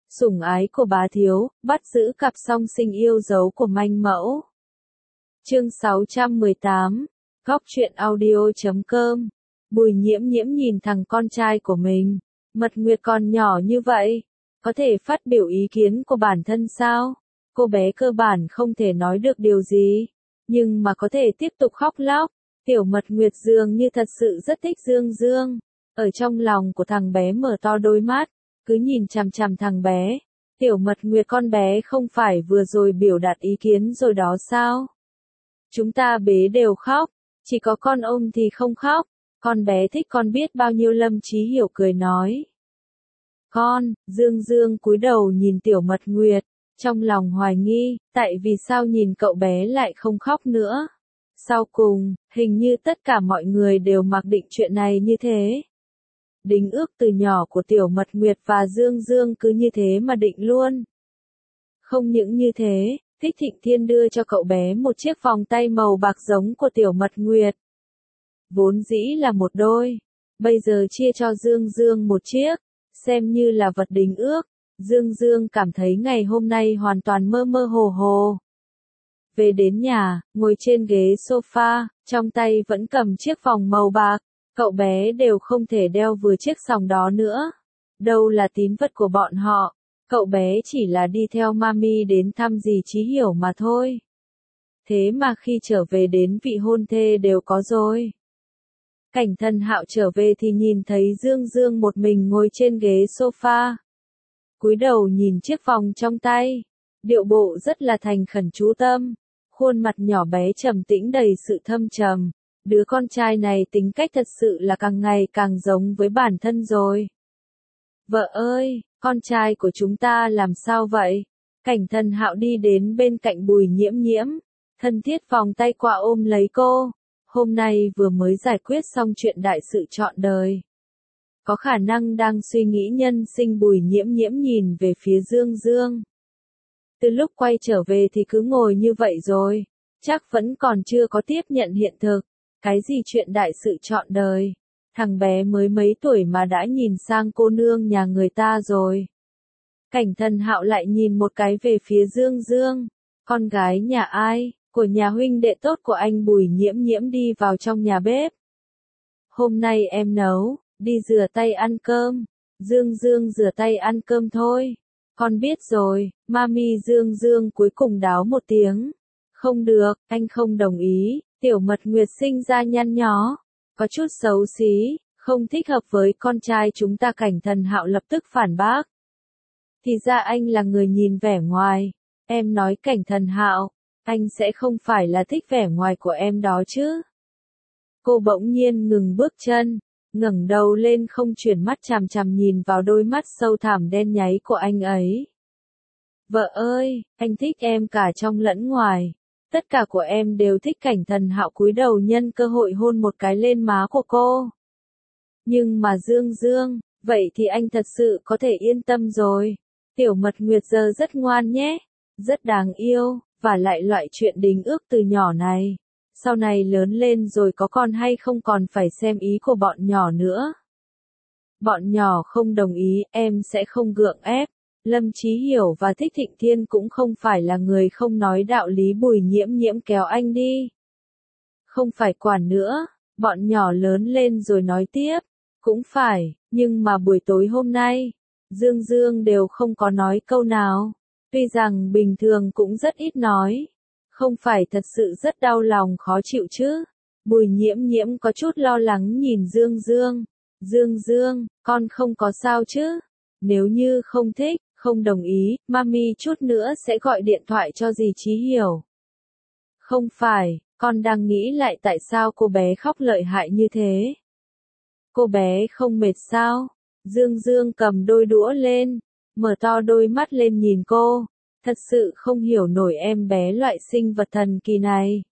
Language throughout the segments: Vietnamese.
Sủng ái của bá thiếu, bắt giữ cặp song sinh yêu dấu của manh mẫu. Chương 618, Góc truyện audio.com. Bùi Nhiễm Nhiễm nhìn thằng con trai của mình, Mật Nguyệt còn nhỏ như vậy, có thể phát biểu ý kiến của bản thân sao? Cô bé cơ bản không thể nói được điều gì, nhưng mà có thể tiếp tục khóc lóc. Tiểu Mật Nguyệt dường như thật sự rất thích Dương Dương. Ở trong lòng của thằng bé mở to đôi mắt, cứ nhìn chằm chằm thằng bé. Tiểu Mật Nguyệt con bé không phải vừa rồi biểu đạt ý kiến rồi đó sao? Chúng ta bế đều khóc, chỉ có con ôm thì không khóc. Con bé thích con biết bao nhiêu. Lâm Chí Hiểu cười nói. Con, Dương Dương cúi đầu nhìn Tiểu Mật Nguyệt, trong lòng hoài nghi, tại vì sao nhìn cậu bé lại không khóc nữa. Sau cùng, hình như tất cả mọi người đều mặc định chuyện này như thế. Đính ước từ nhỏ của Tiểu Mật Nguyệt và Dương Dương cứ như thế mà định luôn. Không những như thế, Thích Thịnh Thiên đưa cho cậu bé một chiếc vòng tay màu bạc giống của Tiểu Mật Nguyệt. Vốn dĩ là một đôi, bây giờ chia cho Dương Dương một chiếc, xem như là vật đính ước. Dương Dương cảm thấy ngày hôm nay hoàn toàn mơ mơ hồ hồ. Về đến nhà, ngồi trên ghế sofa, trong tay vẫn cầm chiếc vòng màu bạc, cậu bé đều không thể đeo vừa chiếc sòng đó nữa. Đâu là tín vật của bọn họ, cậu bé chỉ là đi theo mami đến thăm dì Chí Hiểu mà thôi. Thế mà khi trở về đến vị hôn thê đều có rồi. Cảnh Thần Hạo trở về thì nhìn thấy Dương Dương một mình ngồi trên ghế sofa. Cúi đầu nhìn chiếc vòng trong tay, điệu bộ rất là thành khẩn chú tâm, khuôn mặt nhỏ bé trầm tĩnh đầy sự thâm trầm. Đứa con trai này tính cách thật sự là càng ngày càng giống với bản thân rồi. Vợ ơi, con trai của chúng ta làm sao vậy? Cảnh Thần Hạo đi đến bên cạnh Bùi Nhiễm Nhiễm, thân thiết vòng tay qua ôm lấy cô. Hôm nay vừa mới giải quyết xong chuyện đại sự trọn đời. Có khả năng đang suy nghĩ nhân sinh. Bùi Nhiễm Nhiễm nhìn về phía Dương Dương. Từ lúc quay trở về thì cứ ngồi như vậy rồi, chắc vẫn còn chưa có tiếp nhận hiện thực. Cái gì chuyện đại sự trọn đời, thằng bé mới mấy tuổi mà đã nhìn sang cô nương nhà người ta rồi. Cảnh Thần Hạo lại nhìn một cái về phía Dương Dương, con gái nhà ai, của nhà huynh đệ tốt của anh. Bùi Nhiễm Nhiễm đi vào trong nhà bếp. Hôm nay em nấu, đi rửa tay ăn cơm. Dương Dương rửa tay ăn cơm thôi. Con biết rồi, mami. Dương Dương cuối cùng đáo một tiếng. Không được, anh không đồng ý. Tiểu Mật Nguyệt sinh ra nhăn nhó, có chút xấu xí, không thích hợp với con trai chúng ta. Cảnh Thần Hạo lập tức phản bác. Thì ra anh là người nhìn vẻ ngoài. Em nói Cảnh Thần Hạo, anh sẽ không phải là thích vẻ ngoài của em đó chứ? Cô bỗng nhiên ngừng bước chân, ngẩng đầu lên không chuyển mắt chằm chằm nhìn vào đôi mắt sâu thẳm đen nháy của anh ấy. Vợ ơi, anh thích em cả trong lẫn ngoài. Tất cả của em đều thích. Cảnh Thần Hạo cúi đầu nhân cơ hội hôn một cái lên má của cô. Nhưng mà Dương Dương, vậy thì anh thật sự có thể yên tâm rồi. Tiểu Mật Nguyệt giờ rất ngoan nhé, rất đáng yêu, và lại loại chuyện đính ước từ nhỏ này. Sau này lớn lên rồi có con hay không còn phải xem ý của bọn nhỏ nữa. Bọn nhỏ không đồng ý, em sẽ không gượng ép. Lâm Chí Hiểu và Thích Thịnh Thiên cũng không phải là người không nói đạo lý. Bùi Nhiễm Nhiễm kéo anh đi. Không phải quản nữa, bọn nhỏ lớn lên rồi nói tiếp. Cũng phải, nhưng mà buổi tối hôm nay, Dương Dương đều không có nói câu nào. Tuy rằng bình thường cũng rất ít nói. Không phải thật sự rất đau lòng khó chịu chứ? Bùi Nhiễm Nhiễm có chút lo lắng nhìn Dương Dương. Dương Dương, con không có sao chứ? Nếu như không thích, không đồng ý, mami chút nữa sẽ gọi điện thoại cho dì Chí Hiểu. Không phải, con đang nghĩ lại tại sao cô bé khóc lợi hại như thế. Cô bé không mệt sao? Dương Dương cầm đôi đũa lên, mở to đôi mắt lên nhìn cô. Thật sự không hiểu nổi em bé loại sinh vật thần kỳ này.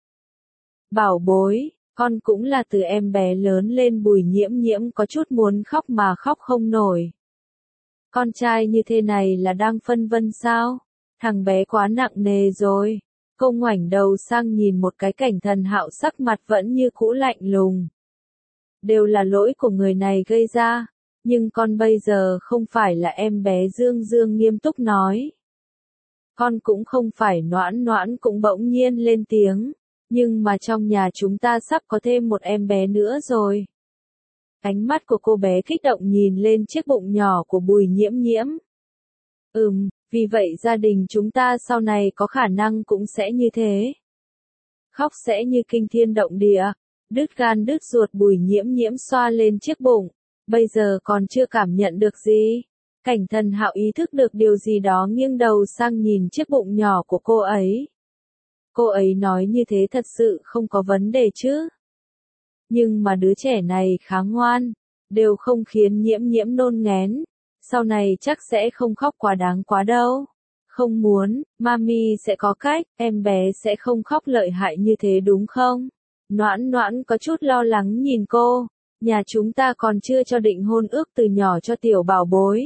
Bảo bối, con cũng là từ em bé lớn lên. Bùi Nhiễm Nhiễm có chút muốn khóc mà khóc không nổi. Con trai như thế này là đang phân vân sao? Thằng bé quá nặng nề rồi. Cô ngoảnh đầu sang nhìn một cái. Cảnh Thần Hạo sắc mặt vẫn như cũ lạnh lùng. Đều là lỗi của người này gây ra. Nhưng con bây giờ không phải là em bé. Dương Dương nghiêm túc nói. Con cũng không phải. Noãn Noãn cũng bỗng nhiên lên tiếng. Nhưng mà trong nhà chúng ta sắp có thêm một em bé nữa rồi. Ánh mắt của cô bé kích động nhìn lên chiếc bụng nhỏ của Bùi Nhiễm Nhiễm. Vì vậy gia đình chúng ta sau này có khả năng cũng sẽ như thế. Khóc sẽ như kinh thiên động địa. Đứt gan đứt ruột. Bùi Nhiễm Nhiễm xoa lên chiếc bụng. Bây giờ còn chưa cảm nhận được gì. Cảnh Thần Hạo ý thức được điều gì đó, nghiêng đầu sang nhìn chiếc bụng nhỏ của cô ấy. Cô ấy nói như thế thật sự không có vấn đề chứ. Nhưng mà đứa trẻ này khá ngoan, đều không khiến Nhiễm Nhiễm nôn nghén. Sau này chắc sẽ không khóc quá đáng quá đâu. Không muốn, mami sẽ có cách, em bé sẽ không khóc lợi hại như thế đúng không? Noãn Noãn có chút lo lắng nhìn cô. Nhà chúng ta còn chưa cho định hôn ước từ nhỏ cho tiểu bảo bối.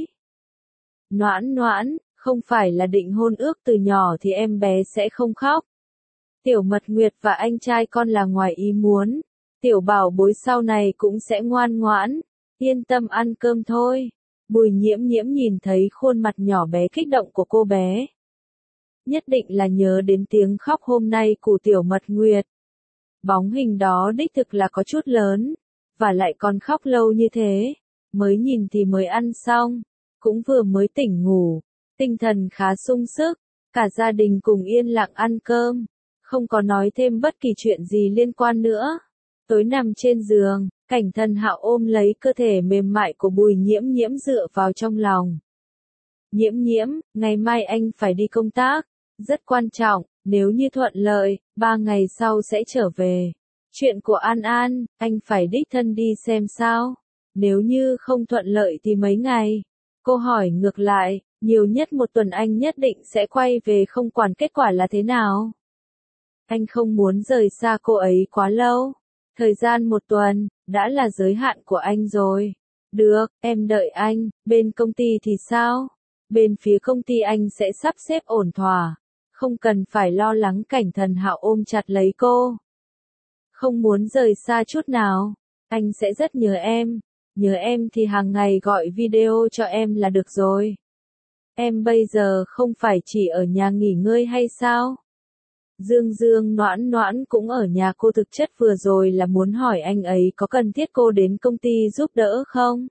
Noãn Noãn, không phải là định hôn ước từ nhỏ thì em bé sẽ không khóc. Tiểu Mật Nguyệt và anh trai con là ngoài ý muốn. Tiểu bảo bối sau này cũng sẽ ngoan ngoãn. Yên tâm ăn cơm thôi. Bùi Nhiễm Nhiễm nhìn thấy khuôn mặt nhỏ bé kích động của cô bé. Nhất định là nhớ đến tiếng khóc hôm nay của Tiểu Mật Nguyệt. Bóng hình đó đích thực là có chút lớn. Và lại còn khóc lâu như thế. Mới nhìn thì mới ăn xong. Cũng vừa mới tỉnh ngủ. Tinh thần khá sung sức. Cả gia đình cùng yên lặng ăn cơm. Không có nói thêm bất kỳ chuyện gì liên quan nữa. Tối nằm trên giường, Cảnh Thần Hạo ôm lấy cơ thể mềm mại của Bùi Nhiễm Nhiễm dựa vào trong lòng. Nhiễm Nhiễm, ngày mai anh phải đi công tác. Rất quan trọng, nếu như thuận lợi, 3 ngày sau sẽ trở về. Chuyện của An An, anh phải đích thân đi xem sao. Nếu như không thuận lợi thì mấy ngày? Cô hỏi ngược lại, nhiều nhất 1 tuần anh nhất định sẽ quay về, không quản kết quả là thế nào. Anh không muốn rời xa cô ấy quá lâu. Thời gian 1 tuần, đã là giới hạn của anh rồi. Được, em đợi anh. Bên công ty thì sao? Bên phía công ty anh sẽ sắp xếp ổn thỏa. Không cần phải lo lắng. Cảnh Thần Hạo ôm chặt lấy cô. Không muốn rời xa chút nào. Anh sẽ rất nhớ em. Nhớ em thì hàng ngày gọi video cho em là được rồi. Em bây giờ không phải chỉ ở nhà nghỉ ngơi hay sao? Dương Dương Noãn Noãn cũng ở nhà cô, thực chất vừa rồi là muốn hỏi anh ấy có cần thiết cô đến công ty giúp đỡ không?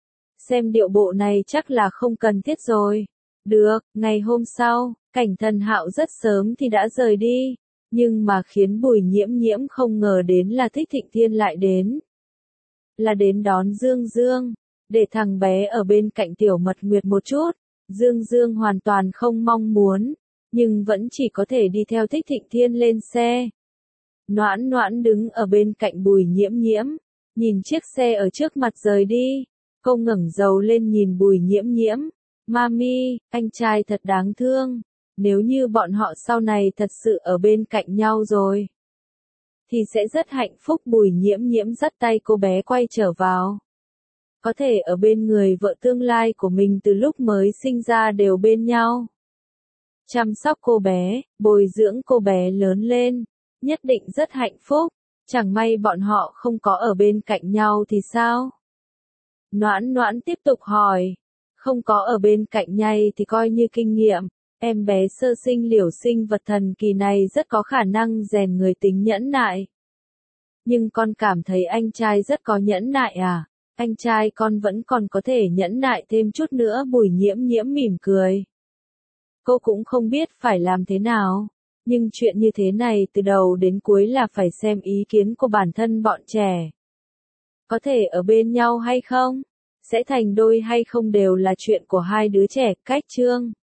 Xem điệu bộ này chắc là không cần thiết rồi. Được, ngày hôm sau, Cảnh Thần Hạo rất sớm thì đã rời đi. Nhưng mà khiến Bùi Nhiễm Nhiễm không ngờ đến là Thích Thịnh Thiên lại đến. Là đến đón Dương Dương, để thằng bé ở bên cạnh Tiểu Mật Nguyệt một chút. Dương Dương hoàn toàn không mong muốn, nhưng vẫn chỉ có thể đi theo Thích Thịnh Thiên lên xe. Noãn Noãn đứng ở bên cạnh Bùi Nhiễm Nhiễm, nhìn chiếc xe ở trước mặt rời đi. Cô ngẩng đầu lên nhìn Bùi Nhiễm Nhiễm. Mami, anh trai thật đáng thương. Nếu như bọn họ sau này thật sự ở bên cạnh nhau rồi, thì sẽ rất hạnh phúc. Bùi Nhiễm Nhiễm dắt tay cô bé quay trở vào. Có thể ở bên người vợ tương lai của mình từ lúc mới sinh ra đều bên nhau. Chăm sóc cô bé, bồi dưỡng cô bé lớn lên, nhất định rất hạnh phúc. Chẳng may bọn họ không có ở bên cạnh nhau thì sao? Noãn Noãn tiếp tục hỏi. Không có ở bên cạnh nhau thì coi như kinh nghiệm. Em bé sơ sinh Liễu sinh vật thần kỳ này rất có khả năng rèn người tính nhẫn nại. Nhưng con cảm thấy anh trai rất có nhẫn nại à? Anh trai con vẫn còn có thể nhẫn nại thêm chút nữa. Bùi Nhiễm Nhiễm mỉm cười. Cô cũng không biết phải làm thế nào. Nhưng chuyện như thế này từ đầu đến cuối là phải xem ý kiến của bản thân bọn trẻ. Có thể ở bên nhau hay không? Sẽ thành đôi hay không đều là chuyện của hai đứa trẻ. Cách chương